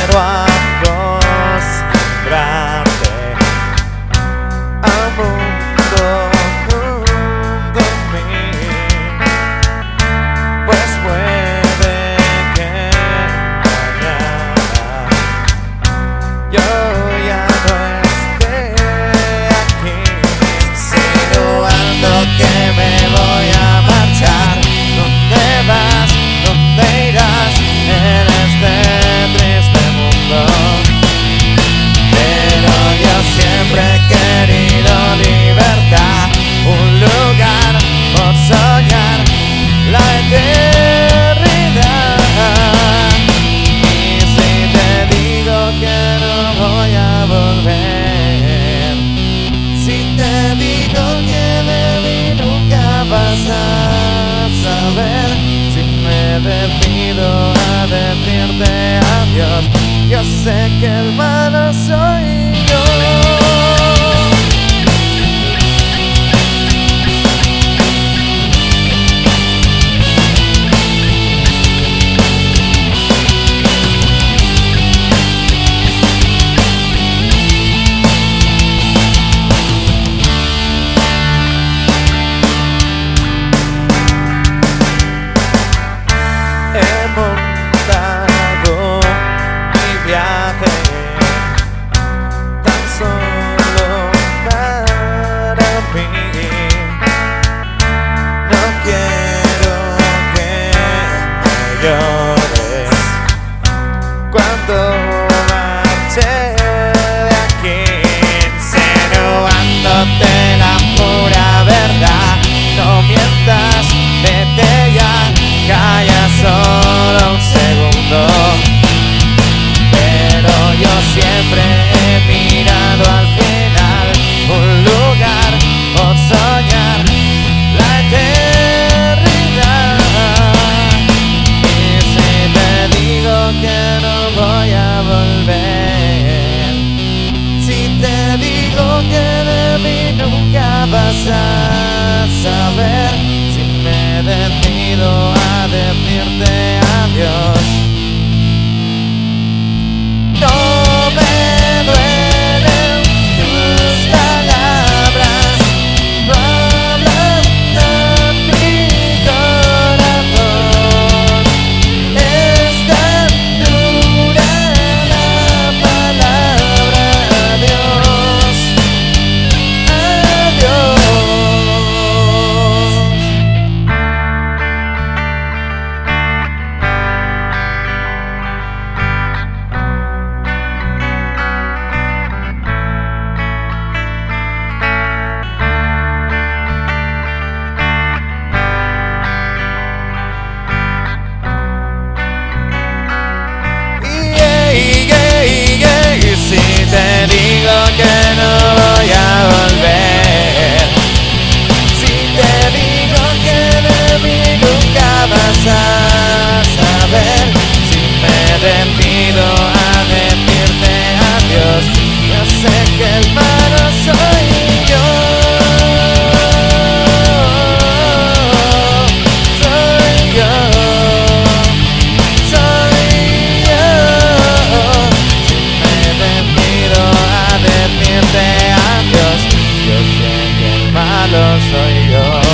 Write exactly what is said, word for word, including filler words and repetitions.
quiero acostumbrarte a un mundo junto a mí, pues puede que mañana yo ya no esté aquí, insinuando que me voy a marchar. ¿Dónde vas? ¿Dónde irás en este triste mundo? Pero yo siempre he querido libertad, un lugar por soñar la eternidad. Y si te digo que no voy a volver, si te digo que de mí nunca vas a saber, si me decido a decirte adiós, yo sé que el malo soy yo. He montado mi viaje tan solo para mí. No quiero que me llores cuando marche de aquí, insinuándote la pura verdad. No mientas, vete ya, calla solo un segundo. Pero yo siempre he mirado al final un lugar por soñar la eternidad. Y si te digo que no voy a volver, si te digo que de mí nunca vas a saber, si me decido a decirte adiós, no me duelen tus palabras, no hablan de mi corazón. Es tan dura la palabra adiós, adiós. Y si te digo que no voy a volver, si te digo que de mí nunca vas a saber, si me decido a decirte adiós, yo sé que el malo soy yo. Soy yo, soy yo. Decirte adiós, yo sé que el malo soy yo.